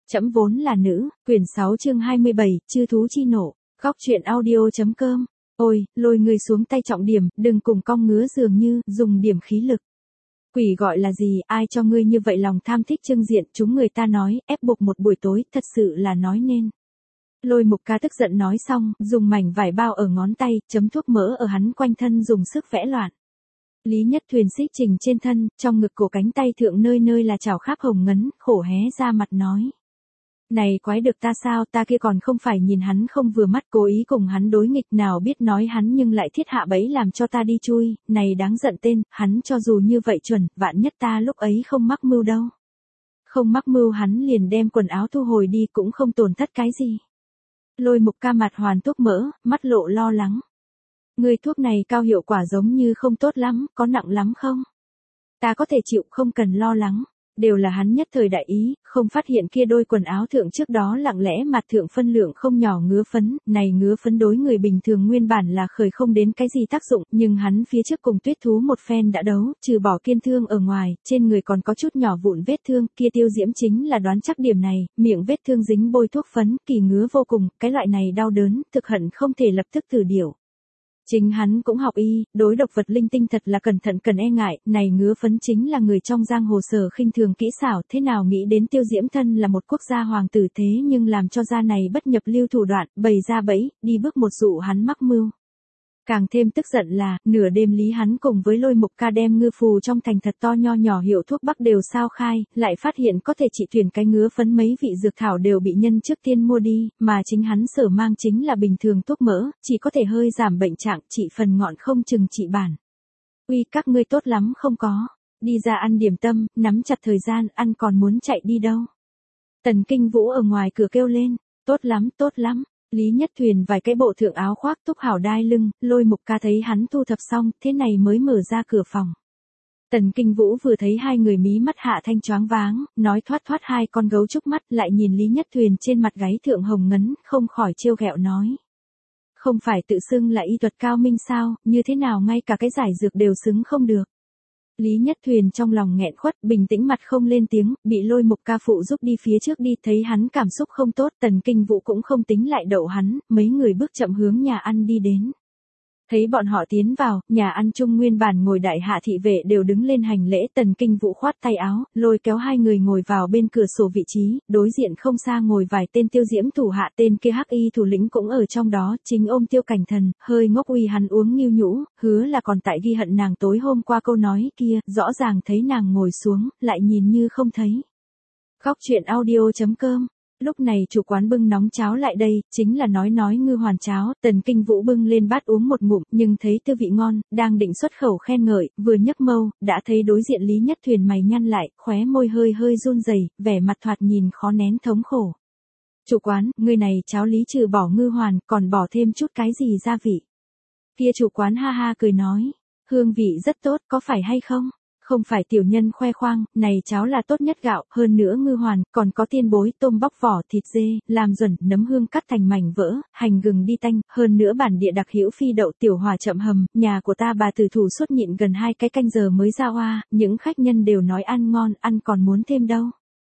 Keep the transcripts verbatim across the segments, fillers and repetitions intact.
Trẫm vốn là nữ, quyển sáu chương hai mươi bảy, chư thú chi nộ, góc truyện audio.com. Ôi, lôi người xuống tay trọng điểm, đừng cùng cong ngứa dường như, dùng điểm khí lực. Quỷ gọi là gì, ai cho ngươi như vậy lòng tham thích trưng diện, chúng người ta nói, ép buộc một buổi tối, thật sự là nói nên. Lôi Mục Ca tức giận nói xong, dùng mảnh vải bao ở ngón tay, chấm thuốc mỡ ở hắn quanh thân dùng sức vẽ loạn. Lý Nhất Thuyền xích trình trên thân, trong ngực cổ cánh tay thượng nơi nơi là chảo khắp hồng ngấn, khổ hé ra mặt nói. Này quái được ta sao, ta kia còn không phải nhìn hắn không vừa mắt cố ý cùng hắn đối nghịch, nào biết nói hắn nhưng lại thiết hạ bẫy làm cho ta đi chui, này đáng giận tên, hắn cho dù như vậy chuẩn, vạn nhất ta lúc ấy không mắc mưu đâu. Không mắc mưu hắn liền đem quần áo thu hồi đi cũng không tổn thất cái gì. Lôi Mục Ca mặt hoàn thuốc mỡ, mắt lộ lo lắng. Người thuốc này cao hiệu quả giống như không tốt lắm, có nặng lắm không? Ta có thể chịu, không cần lo lắng. Đều là hắn nhất thời đại ý, không phát hiện kia đôi quần áo thượng trước đó lặng lẽ mặt thượng phân lượng không nhỏ ngứa phấn, này ngứa phấn đối người bình thường nguyên bản là khởi không đến cái gì tác dụng, nhưng hắn phía trước cùng tuyết thú một phen đã đấu, trừ bỏ kiên thương ở ngoài, trên người còn có chút nhỏ vụn vết thương, kia Tiêu Diễm chính là đoán chắc điểm này, miệng vết thương dính bôi thuốc phấn, kỳ ngứa vô cùng, cái loại này đau đớn, thực hận không thể lập tức thử điều. Chính hắn cũng học y, đối độc vật linh tinh thật là cẩn thận cần e ngại, này ngứa phấn chính là người trong giang hồ sở khinh thường kỹ xảo, thế nào nghĩ đến Tiêu Diễm thân là một quốc gia hoàng tử thế nhưng làm cho gia này bất nhập lưu thủ đoạn, bày ra bẫy, đi bước một dụ hắn mắc mưu. Càng thêm tức giận là, nửa đêm Lý hắn cùng với Lôi Mục Ca đem ngư phù trong thành thật to nho nhỏ hiệu thuốc bắc đều sao khai, lại phát hiện có thể trị thuyền cái ngứa phấn mấy vị dược thảo đều bị nhân trước tiên mua đi, mà chính hắn sở mang chính là bình thường thuốc mỡ, chỉ có thể hơi giảm bệnh trạng, trị phần ngọn không chừng trị bản. Uy, các ngươi tốt lắm không có, đi ra ăn điểm tâm, nắm chặt thời gian, ăn còn muốn chạy đi đâu. Tần Kinh Vũ ở ngoài cửa kêu lên, tốt lắm, tốt lắm. Lý Nhất Thuyền vài cái bộ thượng áo khoác túc hảo đai lưng, Lôi Mục Ca thấy hắn thu thập xong, thế này mới mở ra cửa phòng. Tần Kinh Vũ vừa thấy hai người mí mắt hạ thanh choáng váng, nói thoát thoát hai con gấu trúc mắt, lại nhìn Lý Nhất Thuyền trên mặt gáy thượng hồng ngấn, không khỏi trêu ghẹo nói. Không phải tự xưng là y thuật cao minh sao, như thế nào ngay cả cái giải dược đều xứng không được. Lý Nhất Thuyền trong lòng nghẹn khuất, bình tĩnh mặt không lên tiếng, bị Lôi Mục Ca phụ giúp đi phía trước đi, thấy hắn cảm xúc không tốt, Tần Kinh Vũ cũng không tính lại đậu hắn, mấy người bước chậm hướng nhà ăn đi đến. Thấy bọn họ tiến vào, nhà ăn chung nguyên bản ngồi đại hạ thị vệ đều đứng lên hành lễ, Tần Kinh Vũ khoát tay áo, lôi kéo hai người ngồi vào bên cửa sổ vị trí, đối diện không xa ngồi vài tên Tiêu Diễm thủ hạ, tên kia hắc y thủ lĩnh cũng ở trong đó, chính ôm Tiêu Cảnh Thần, hơi ngốc uy hắn uống nghiêu nhũ, hứa là còn tại ghi hận nàng tối hôm qua câu nói kia, rõ ràng thấy nàng ngồi xuống, lại nhìn như không thấy. Góc truyện audio.com. Lúc này chủ quán bưng nóng cháo lại đây, chính là nói nói ngư hoàn cháo, Tần Kinh Vũ bưng lên bát uống một ngụm, nhưng thấy tư vị ngon, đang định xuất khẩu khen ngợi, vừa nhấc mâu, đã thấy đối diện Lý Nhất Thuyền mày nhăn lại, khóe môi hơi hơi run rẩy, vẻ mặt thoạt nhìn khó nén thống khổ. Chủ quán, người này cháo lý trừ bỏ ngư hoàn, còn bỏ thêm chút cái gì gia vị. Kia chủ quán ha ha cười nói, hương vị rất tốt, có phải hay không? Không phải tiểu nhân khoe khoang, này cháo là tốt nhất gạo, hơn nữa ngư hoàn, còn có tiên bối, tôm bóc vỏ, thịt dê, làm duẩn, nấm hương cắt thành mảnh vỡ, hành gừng đi tanh, hơn nữa bản địa đặc hữu phi đậu tiểu hòa chậm hầm, nhà của ta bà tử thủ suốt nhịn gần hai cái canh giờ mới ra hoa, những khách nhân đều nói ăn ngon, ăn còn muốn thêm đâu.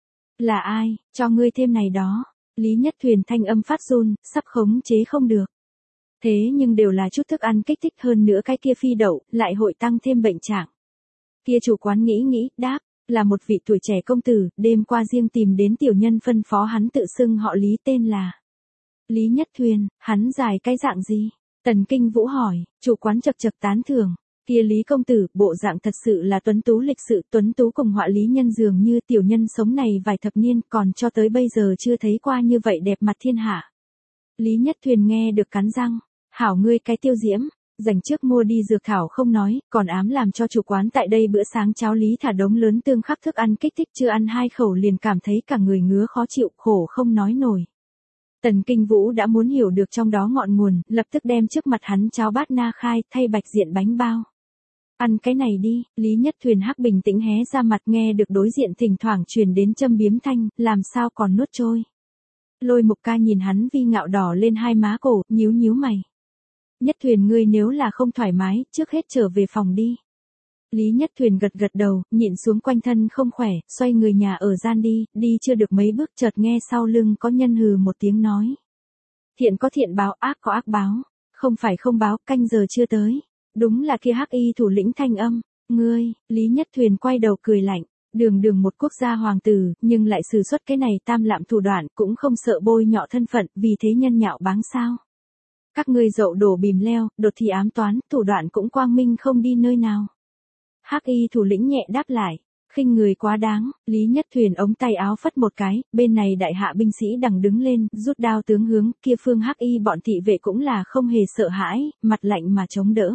Là ai, cho ngươi thêm này đó. Lý Nhất Thuyền thanh âm phát run, sắp khống chế không được. Thế nhưng đều là chút thức ăn kích thích, hơn nữa cái kia phi đậu, lại hội tăng thêm bệnh trạng. Kia chủ quán nghĩ nghĩ, đáp, là một vị tuổi trẻ công tử, đêm qua riêng tìm đến tiểu nhân phân phó hắn tự xưng họ Lý, tên là Lý Nhất Thuyền, hắn dài cái dạng gì? Tần Kinh Vũ hỏi, chủ quán chật chật tán thưởng, kia Lý công tử, bộ dạng thật sự là tuấn tú lịch sự, tuấn tú cùng họa lý nhân dường như tiểu nhân sống này vài thập niên, còn cho tới bây giờ chưa thấy qua như vậy đẹp mặt thiên hạ. Lý Nhất Thuyền nghe được cắn răng, hảo ngươi cái Tiêu Diễm. Dành trước mua đi dược thảo không nói, còn ám làm cho chủ quán tại đây bữa sáng cháo lý thả đống lớn tương khắc thức ăn kích thích, chưa ăn hai khẩu liền cảm thấy cả người ngứa khó chịu, khổ không nói nổi. Tần Kinh Vũ đã muốn hiểu được trong đó ngọn nguồn, lập tức đem trước mặt hắn cháo bát na khai, thay bạch diện bánh bao. Ăn cái này đi, Lý Nhất Thuyền hắc bình tĩnh hé ra mặt, nghe được đối diện thỉnh thoảng truyền đến châm biếm thanh, làm sao còn nuốt trôi. Lôi Mục Ca nhìn hắn vi ngạo đỏ lên hai má cổ, nhíu nhíu mày. Nhất Thuyền ngươi nếu là không thoải mái, trước hết trở về phòng đi. Lý Nhất Thuyền gật gật đầu, nhịn xuống quanh thân không khỏe, xoay người nhà ở gian đi, đi chưa được mấy bước chợt nghe sau lưng có nhân hừ một tiếng nói. Thiện có thiện báo, ác có ác báo, không phải không báo, canh giờ chưa tới. Đúng là kia hắc y thủ lĩnh thanh âm, ngươi, Lý Nhất Thuyền quay đầu cười lạnh, đường đường một quốc gia hoàng tử, nhưng lại sử xuất cái này tam lạm thủ đoạn, cũng không sợ bôi nhọ thân phận, vì thế nhân nhạo báng sao. Các ngươi dậu đổ bìm leo, đột thì ám toán, thủ đoạn cũng quang minh không đi nơi nào. Hắc y thủ lĩnh nhẹ đáp lại, khinh người quá đáng. Lý Nhất Thuyền ống tay áo phất một cái, bên này đại hạ binh sĩ đằng đứng lên, rút đao tướng hướng, kia phương hắc y bọn thị vệ cũng là không hề sợ hãi, mặt lạnh mà chống đỡ.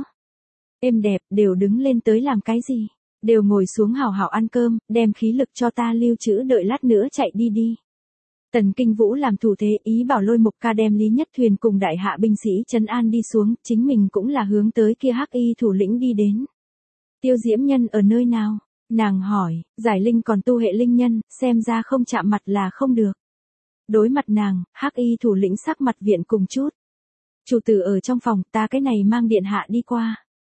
Êm đẹp, đều đứng lên tới làm cái gì? Đều ngồi xuống hào hào ăn cơm, đem khí lực cho ta lưu trữ đợi lát nữa chạy đi đi. Tần Kinh Vũ làm thủ thế, ý bảo Lôi Mục Ca đem Lý Nhất Thuyền cùng đại hạ binh sĩ trấn an đi xuống, chính mình cũng là hướng tới kia hắc y thủ lĩnh đi đến. Tiêu Diễm Nhân ở nơi nào? Nàng hỏi, giải linh còn tu hệ linh nhân, xem ra không chạm mặt là không được. Đối mặt nàng, hắc y thủ lĩnh sắc mặt viện cùng chút. Chủ tử ở trong phòng, ta cái này mang điện hạ đi qua.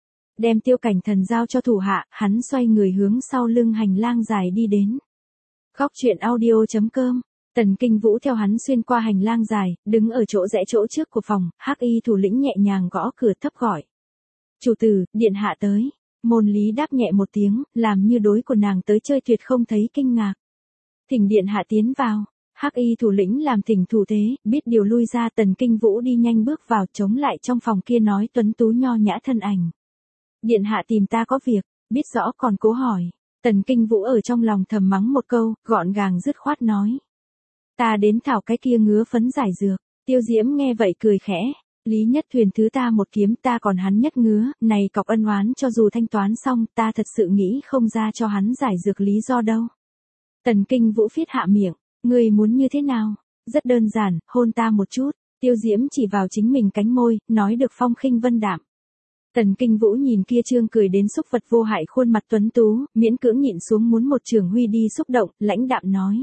Đem Tiêu Cảnh Thần giao cho thủ hạ, hắn xoay người hướng sau lưng hành lang dài đi đến. Góc truyện audio chấm com. Tần Kinh Vũ theo hắn xuyên qua hành lang dài, đứng ở chỗ rẽ chỗ trước của phòng, hắc y thủ lĩnh nhẹ nhàng gõ cửa thấp gọi. Chủ tử, điện hạ tới. Môn Lý đáp nhẹ một tiếng, làm như đối của nàng tới chơi tuyệt không thấy kinh ngạc. Thỉnh điện hạ tiến vào. Hắc y thủ lĩnh làm thỉnh thủ thế, biết điều lui ra. Tần Kinh Vũ đi nhanh bước vào, chống lại trong phòng kia nói tuấn tú nho nhã thân ảnh. Điện hạ tìm ta có việc, biết rõ còn cố hỏi. Tần Kinh Vũ ở trong lòng thầm mắng một câu, gọn gàng dứt khoát nói. Ta đến thảo cái kia ngứa phấn giải dược. Tiêu Diễm nghe vậy cười khẽ. Lý Nhất Thuyền thứ ta một kiếm, ta còn hắn nhất ngứa, này cọc ân oán cho dù thanh toán xong, ta thật sự nghĩ không ra cho hắn giải dược lý do đâu. Tần Kinh Vũ phiết hạ miệng, ngươi muốn như thế nào? Rất đơn giản, hôn ta một chút. Tiêu Diễm chỉ vào chính mình cánh môi, nói được phong khinh vân đạm. Tần Kinh Vũ nhìn kia trương cười đến xúc vật vô hại khuôn mặt tuấn tú, miễn cưỡng nhịn xuống muốn một trường huy đi xúc động, lãnh đạm nói.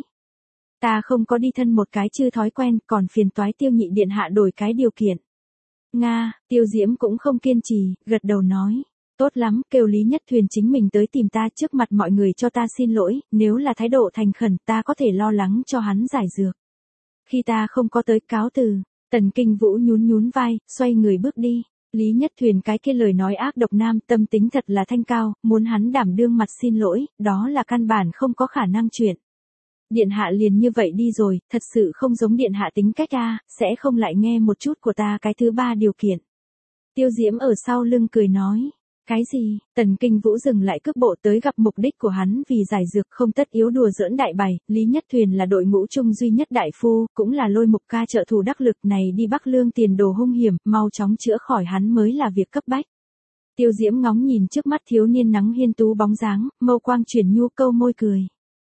Ta không có đi thân một cái chưa thói quen, còn phiền toái Tiêu nhị điện hạ đổi cái điều kiện. Nga, Tiêu Diễm cũng không kiên trì, gật đầu nói. Tốt lắm, kêu Lý Nhất Thuyền chính mình tới tìm ta trước mặt mọi người cho ta xin lỗi, nếu là thái độ thành khẩn ta có thể lo lắng cho hắn giải dược. Khi ta không có tới cáo từ, Tần Kinh Vũ nhún nhún vai, xoay người bước đi. Lý Nhất Thuyền cái kia lời nói ác độc nam tâm tính thật là thanh cao, muốn hắn đảm đương mặt xin lỗi, đó là căn bản không có khả năng chuyện. Điện hạ liền như vậy đi rồi, thật sự không giống điện hạ tính cách a, sẽ không lại nghe một chút của ta cái thứ ba điều kiện. Tiêu Diễm ở sau lưng cười nói. Cái gì? Tần Kinh Vũ dừng lại cước bộ tới gặp mục đích của hắn vì giải dược không tất yếu đùa giỡn đại bày, Lý Nhất Thuyền là đội ngũ chung duy nhất đại phu, cũng là Lôi Mục Ca trợ thủ đắc lực này đi Bắc Lương tiền đồ hung hiểm, mau chóng chữa khỏi hắn mới là việc cấp bách. Tiêu Diễm ngóng nhìn trước mắt thiếu niên nắng hiên tú bóng dáng, mâu quang chuyển nhu câu môi cười.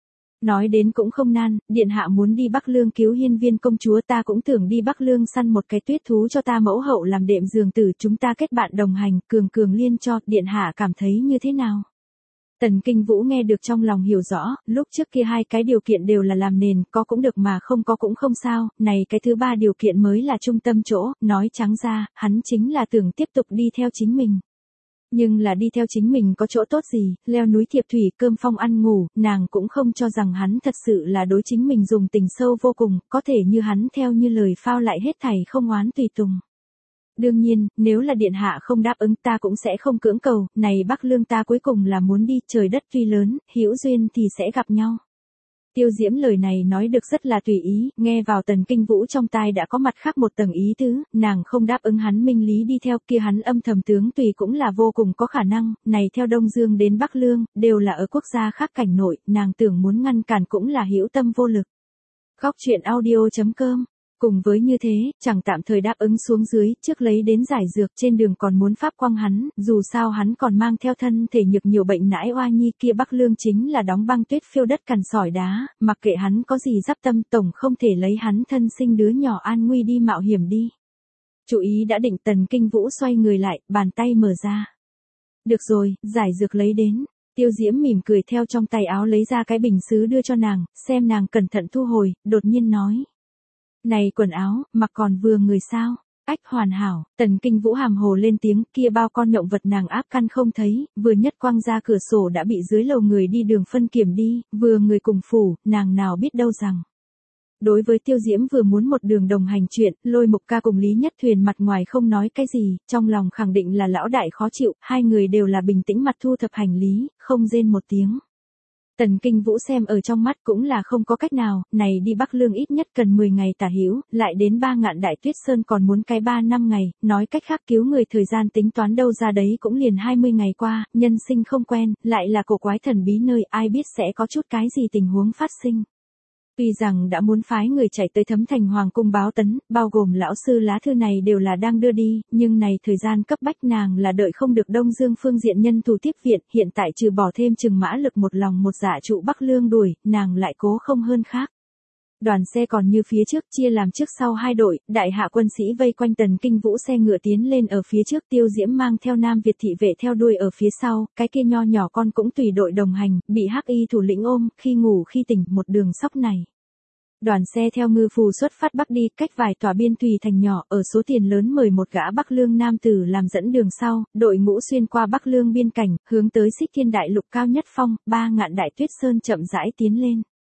Nói đến cũng không nan, điện hạ muốn đi Bắc Lương cứu hiên viên công chúa, ta cũng tưởng đi Bắc Lương săn một cái tuyết thú cho ta mẫu hậu làm đệm giường tử, chúng ta kết bạn đồng hành, cường cường liên cho, điện hạ cảm thấy như thế nào? Tần Kinh Vũ nghe được trong lòng hiểu rõ, lúc trước kia hai cái điều kiện đều là làm nền, có cũng được mà không có cũng không sao, này cái thứ ba điều kiện mới là trung tâm chỗ, nói trắng ra, hắn chính là tưởng tiếp tục đi theo chính mình. Nhưng là đi theo chính mình có chỗ tốt gì, leo núi thiệp thủy cơm phong ăn ngủ, nàng cũng không cho rằng hắn thật sự là đối chính mình dùng tình sâu vô cùng, có thể như hắn theo như lời phao lại hết thảy không oán tùy tùng. Đương nhiên, nếu là điện hạ không đáp ứng ta cũng sẽ không cưỡng cầu, này Bắc Lương ta cuối cùng là muốn đi, trời đất tuy lớn, hữu duyên thì sẽ gặp nhau. Tiêu Diễm lời này nói được rất là tùy ý, nghe vào Tần Kinh Vũ trong tai đã có mặt khác một tầng ý tứ, nàng không đáp ứng hắn minh lý đi theo kia hắn âm thầm tướng tùy cũng là vô cùng có khả năng, này theo Đông Dương đến Bắc Lương, đều là ở quốc gia khác cảnh nội, nàng tưởng muốn ngăn cản cũng là hữu tâm vô lực. Góc truyện audio chấm com. Cùng với như thế, chẳng tạm thời đáp ứng xuống dưới, trước lấy đến giải dược trên đường còn muốn pháp quang hắn, dù sao hắn còn mang theo thân thể nhược nhiều bệnh nãi oa nhi kia Bắc Lương chính là đóng băng tuyết phiêu đất cằn sỏi đá, mặc kệ hắn có gì giáp tâm tổng không thể lấy hắn thân sinh đứa nhỏ an nguy đi mạo hiểm đi. Chủ ý đã định. Tần Kinh Vũ xoay người lại, bàn tay mở ra. Được rồi, giải dược lấy đến. Tiêu Diễm mỉm cười theo trong tay áo lấy ra cái bình sứ đưa cho nàng, xem nàng cẩn thận thu hồi, đột nhiên nói. Này quần áo, mặc còn vừa người sao? Ách hoàn hảo, Tần Kinh Vũ hàm hồ lên tiếng, kia bao con nhộng vật nàng áp căn không thấy, vừa nhất quăng ra cửa sổ đã bị dưới lầu người đi đường phân kiểm đi, vừa người cùng phủ, nàng nào biết đâu rằng. Đối với Tiêu Diễm vừa muốn một đường đồng hành chuyện, Lôi Mục Ca cùng Lý Nhất Thuyền mặt ngoài không nói cái gì, trong lòng khẳng định là lão đại khó chịu, hai người đều là bình tĩnh mặt thu thập hành lý, không rên một tiếng. Tần Kinh Vũ xem ở trong mắt cũng là không có cách nào, này đi Bắc Lương ít nhất cần mười ngày tả hữu, lại đến ba ngạn đại tuyết sơn còn muốn cái ba năm ngày, nói cách khác cứu người thời gian tính toán đâu ra đấy cũng liền hai mươi ngày qua, nhân sinh không quen, lại là cổ quái thần bí nơi ai biết sẽ có chút cái gì tình huống phát sinh. Tuy rằng đã muốn phái người chạy tới Thấm Thành Hoàng cung báo tấn, bao gồm lão sư lá thư này đều là đang đưa đi, nhưng này thời gian cấp bách nàng là đợi không được Đông Dương phương diện nhân thủ tiếp viện, hiện tại trừ bỏ thêm chừng mã lực một lòng một dạ trụ Bắc Lương đuổi, nàng lại cố không hơn khác. Đoàn xe còn như phía trước chia làm trước sau hai đội, đại hạ quân sĩ vây quanh Tần Kinh Vũ xe ngựa tiến lên ở phía trước, Tiêu Diễm mang theo Nam Việt thị vệ theo đuôi ở phía sau, cái kia nho nhỏ con cũng tùy đội đồng hành, bị hắc y thủ lĩnh ôm, khi ngủ khi tỉnh, một đường sóc này. Đoàn xe theo ngư phù xuất phát bắc đi, cách vài tòa biên thùy thành nhỏ, ở số tiền lớn mời một gã Bắc Lương nam tử làm dẫn đường sau, đội ngũ xuyên qua Bắc Lương biên cảnh, hướng tới Xích Thiên Đại Lục cao nhất phong, ba ngạn đại tuyết sơn chậm rãi tiến lên.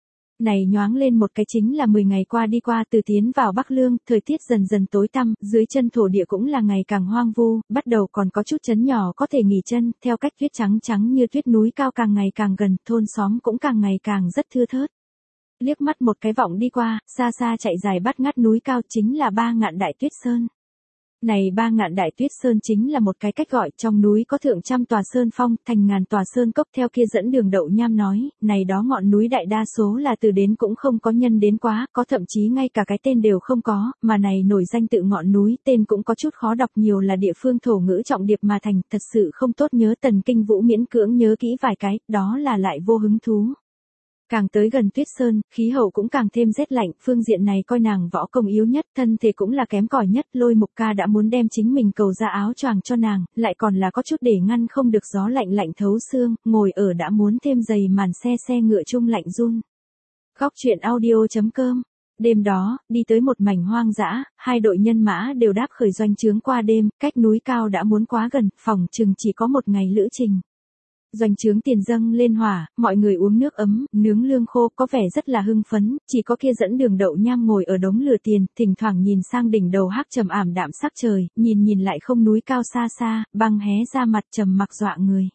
Này nhoáng lên một cái chính là mười ngày qua đi qua từ tiến vào Bắc Lương, thời tiết dần dần tối tăm, dưới chân thổ địa cũng là ngày càng hoang vu, bắt đầu còn có chút trấn nhỏ có thể nghỉ chân, theo cách tuyết trắng trắng như tuyết núi cao càng ngày càng gần, thôn xóm cũng càng ngày càng rất thưa thớt. Liếc mắt một cái vọng đi qua, xa xa chạy dài bắt ngắt núi cao chính là ba ngạn đại tuyết sơn. Này ba ngạn đại tuyết sơn chính là một cái cách gọi, trong núi có thượng trăm tòa sơn phong, thành ngàn tòa sơn cốc, theo kia dẫn đường Đậu Nham nói, này đó ngọn núi đại đa số là từ đến cũng không có nhân đến quá, có thậm chí ngay cả cái tên đều không có, mà này nổi danh tự ngọn núi, tên cũng có chút khó đọc, nhiều là địa phương thổ ngữ trọng điệp mà thành, thật sự không tốt nhớ. Tần Kinh Vũ miễn cưỡng nhớ kỹ vài cái, đó là lại vô hứng thú. Càng tới gần tuyết sơn, khí hậu cũng càng thêm rét lạnh, phương diện này coi nàng võ công yếu nhất, thân thể cũng là kém cỏi nhất, Lôi Mục Ca đã muốn đem chính mình cầu ra áo choàng cho nàng, lại còn là có chút để ngăn không được gió lạnh lạnh thấu xương, ngồi ở đã muốn thêm dày màn xe xe ngựa chung lạnh run. Góc truyện audio chấm com. Đêm đó, đi tới một mảnh hoang dã, hai đội nhân mã đều đáp khởi doanh trướng qua đêm, cách núi cao đã muốn quá gần, phòng chừng chỉ có một ngày lữ trình. Doanh trướng tiền dâng lên hỏa, mọi người uống nước ấm, nướng lương khô, có vẻ rất là hưng phấn, chỉ có kia dẫn đường Đậu Nham ngồi ở đống lửa tiền, thỉnh thoảng nhìn sang đỉnh đầu hắc trầm ảm đạm sắc trời, nhìn nhìn lại không núi cao xa xa, băng hé ra mặt trầm mặc dọa người.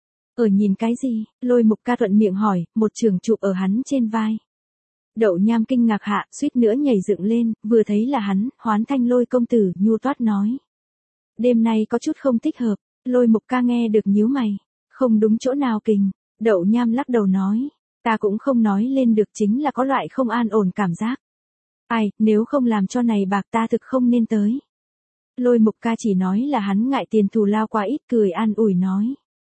Ở nhìn cái gì? Lôi Mục Ca thuận miệng hỏi, một trường chụp ở hắn trên vai. Đậu Nham kinh ngạc hạ, suýt nữa nhảy dựng lên, vừa thấy là hắn, Hoán Thanh Lôi công tử, nhu toát nói. Đêm nay có chút không thích hợp, Lôi Mục Ca nghe được nhíu mày. Không đúng chỗ nào kình, Đậu Nham lắc đầu nói, ta cũng không nói lên được, chính là có loại không an ổn cảm giác. Ai, nếu không làm cho này bạc ta thực không nên tới. Lôi Mục Ca chỉ nói là hắn ngại tiền thù lao quá ít, cười an ủi nói.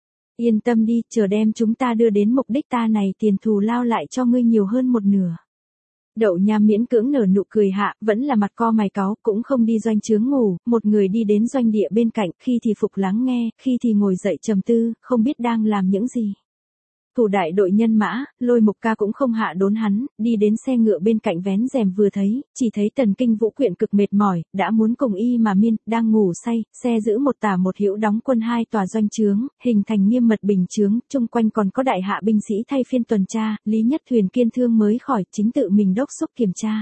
Yên tâm đi, chờ đem chúng ta đưa đến mục đích ta này tiền thù lao lại cho ngươi nhiều hơn một nửa. Đậu Nham miễn cưỡng nở nụ cười hạ, vẫn là mặt co mày cáu, cũng không đi doanh trướng ngủ, một người đi đến doanh địa bên cạnh, khi thì phục lắng nghe, khi thì ngồi dậy trầm tư, không biết đang làm những gì. Thủ đại đội nhân mã, Lôi Mục Ca cũng không hạ đốn hắn, đi đến xe ngựa bên cạnh vén rèm vừa thấy, chỉ thấy Tần Kinh Vũ quyện cực mệt mỏi, đã muốn cùng y mà miên, đang ngủ say, xe giữ một tả một hữu đóng quân hai tòa doanh trướng, hình thành nghiêm mật bình trướng, chung quanh còn có đại hạ binh sĩ thay phiên tuần tra, Lý Nhất Thuyền kiên thương mới khỏi, chính tự mình đốc xúc kiểm tra.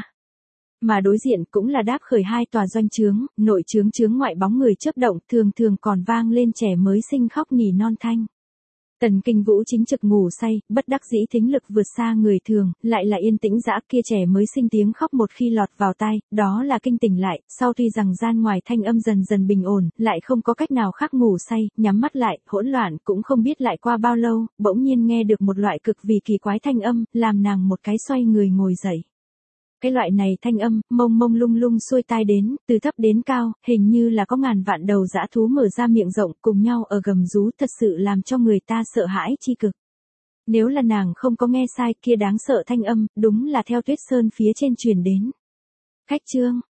Mà đối diện cũng là đáp khởi hai tòa doanh trướng, nội trướng trướng ngoại bóng người chớp động, thường thường còn vang lên trẻ mới sinh khóc nỉ non thanh. Tần Kinh Vũ chính trực ngủ say, bất đắc dĩ thính lực vượt xa người thường, lại là yên tĩnh dã, kia trẻ mới sinh tiếng khóc một khi lọt vào tai, đó là kinh tỉnh lại, sau tuy rằng gian ngoài thanh âm dần dần bình ổn, lại không có cách nào khác ngủ say, nhắm mắt lại, hỗn loạn, cũng không biết lại qua bao lâu, bỗng nhiên nghe được một loại cực vì kỳ quái thanh âm, làm nàng một cái xoay người ngồi dậy. Cái loại này thanh âm, mông mông lung lung xuôi tai đến, từ thấp đến cao, hình như là có ngàn vạn đầu dã thú mở ra miệng rộng cùng nhau ở gầm rú, thật sự làm cho người ta sợ hãi chi cực. Nếu là nàng không có nghe sai, kia đáng sợ thanh âm, đúng là theo tuyết sơn phía trên truyền đến. Khách trương,